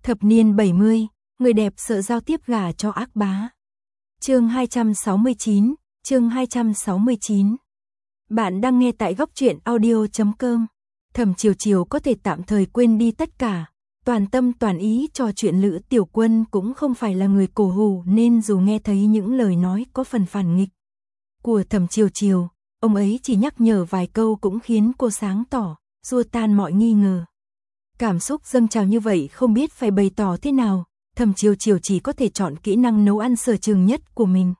Thập niên 70, người đẹp sợ giao tiếp gả cho ác bá. Chương 269, chương 269. Bạn đang nghe tại góc truyện audio.com. Thẩm Chiều Chiều có thể tạm thời quên đi tất cả, toàn tâm toàn ý trò chuyện Lữ Tiểu Quân cũng không phải là người cổ hủ, nên dù nghe thấy những lời nói có phần phản nghịch của Thẩm Chiều Chiều, ông ấy chỉ nhắc nhở vài câu cũng khiến cô sáng tỏ, xua tan mọi nghi ngờ. Cảm xúc dâng trào như vậy không biết phải bày tỏ thế nào, Thẩm Chiều Chiều chỉ có thể chọn kỹ năng nấu ăn sở trường nhất của mình.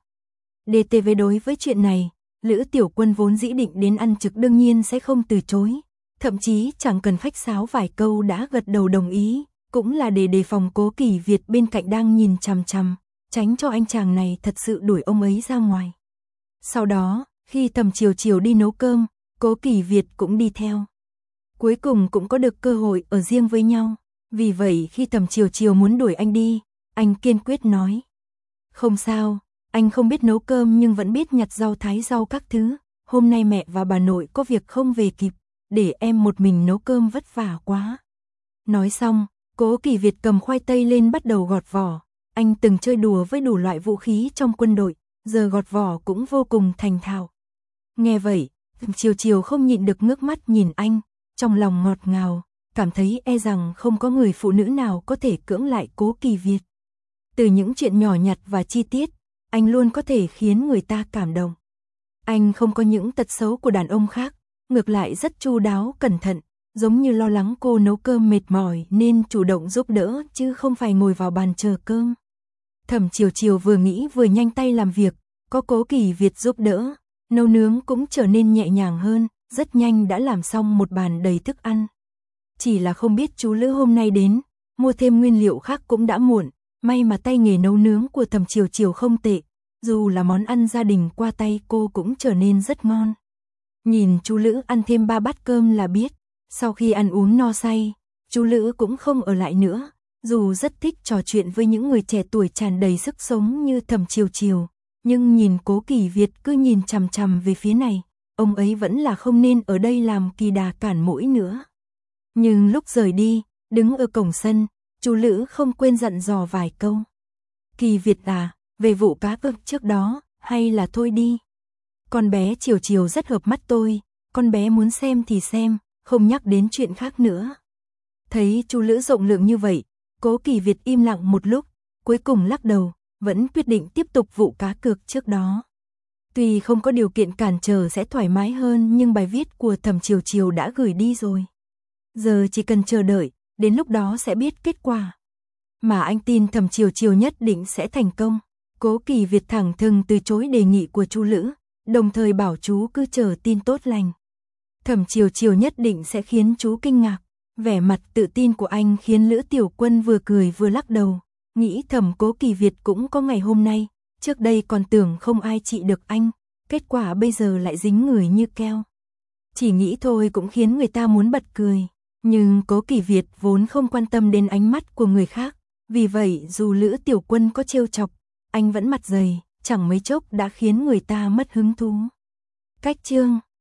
DTV đối với chuyện này, Lữ Tiểu Quân vốn dĩ định đến ăn trực đương nhiên sẽ không từ chối, thậm chí chẳng cần khách sáo vài câu đã gật đầu đồng ý, cũng là để đề phòng Cố Kỳ Việt bên cạnh đang nhìn chằm chằm, tránh cho anh chàng này thật sự đuổi ông ấy ra ngoài. Sau đó, khi Thẩm Chiều Chiều đi nấu cơm, Cố Kỳ Việt cũng đi theo. Cuối cùng cũng có được cơ hội ở riêng với nhau, vì vậy khi Thẩm Chiều Chiều muốn đuổi anh đi, anh kiên quyết nói: "Không sao, anh không biết nấu cơm nhưng vẫn biết nhặt rau thái rau các thứ, hôm nay mẹ và bà nội có việc không về kịp, để em một mình nấu cơm vất vả quá." Nói xong, Cố Kỳ Việt cầm khoai tây lên bắt đầu gọt vỏ, anh từng chơi đùa với đủ loại vũ khí trong quân đội, giờ gọt vỏ cũng vô cùng thành thạo. Nghe vậy, Thẩm Chiều Chiều không nhịn được ngước mắt nhìn anh, trong lòng ngọt ngào, cảm thấy e rằng không có người phụ nữ nào có thể cưỡng lại Cố Kỳ Việt. Từ những chuyện nhỏ nhặt và chi tiết, anh luôn có thể khiến người ta cảm động. Anh không có những tật xấu của đàn ông khác, ngược lại rất chu đáo cẩn thận, giống như lo lắng cô nấu cơm mệt mỏi nên chủ động giúp đỡ chứ không phải ngồi vào bàn chờ cơm. Thẩm Chiều Chiều vừa nghĩ vừa nhanh tay làm việc, có Cố Kỳ Việt giúp đỡ, nấu nướng cũng trở nên nhẹ nhàng hơn, rất nhanh đã làm xong một bàn đầy thức ăn. Chỉ là không biết chú Lữ hôm nay đến, mua thêm nguyên liệu khác cũng đã muộn, may mà tay nghề nấu nướng của Thẩm Chiều Chiều không tệ, dù là món ăn gia đình qua tay cô cũng trở nên rất ngon. Nhìn chú Lữ ăn thêm 3 bát cơm là biết, sau khi ăn uống no say, chú Lữ cũng không ở lại nữa, dù rất thích trò chuyện với những người trẻ tuổi tràn đầy sức sống như Thẩm Chiều Chiều, nhưng nhìn Cố Kỳ Việt cứ nhìn chằm chằm về phía này, ông ấy vẫn là không nên ở đây làm kỳ đà cản mũi nữa. Nhưng lúc rời đi, đứng ở cổng sân, chú Lữ không quên dặn dò vài câu. "Kỳ Việt à, về vụ cá cược trước đó, hay là thôi đi. Con bé Chiều Chiều rất hợp mắt tôi, con bé muốn xem thì xem, không nhắc đến chuyện khác nữa." Thấy chú Lữ rộng lượng như vậy, Cố Kỳ Việt im lặng một lúc, cuối cùng lắc đầu, vẫn quyết định tiếp tục vụ cá cược trước đó. Tuy không có điều kiện cản trở sẽ thoải mái hơn nhưng bài viết của Thẩm Chiều Chiều đã gửi đi rồi. Giờ chỉ cần chờ đợi, đến lúc đó sẽ biết kết quả. Mà anh tin Thẩm Chiều Chiều nhất định sẽ thành công. Cố Kỳ Việt thẳng thừng từ chối đề nghị của chú Lữ, đồng thời bảo chú cứ chờ tin tốt lành. Thẩm Chiều Chiều nhất định sẽ khiến chú kinh ngạc. Vẻ mặt tự tin của anh khiến Lữ Tiểu Quân vừa cười vừa lắc đầu, nghĩ thầm Cố Kỳ Việt cũng có ngày hôm nay, trước đây còn tưởng không ai trị được anh, kết quả bây giờ lại dính người như keo. Chỉ nghĩ thôi cũng khiến người ta muốn bật cười, nhưng Cố Kỳ Việt vốn không quan tâm đến ánh mắt của người khác, vì vậy dù Lữ Tiểu Quân có trêu chọc, anh vẫn mặt dày, chẳng mấy chốc đã khiến người ta mất hứng thú. Cách chương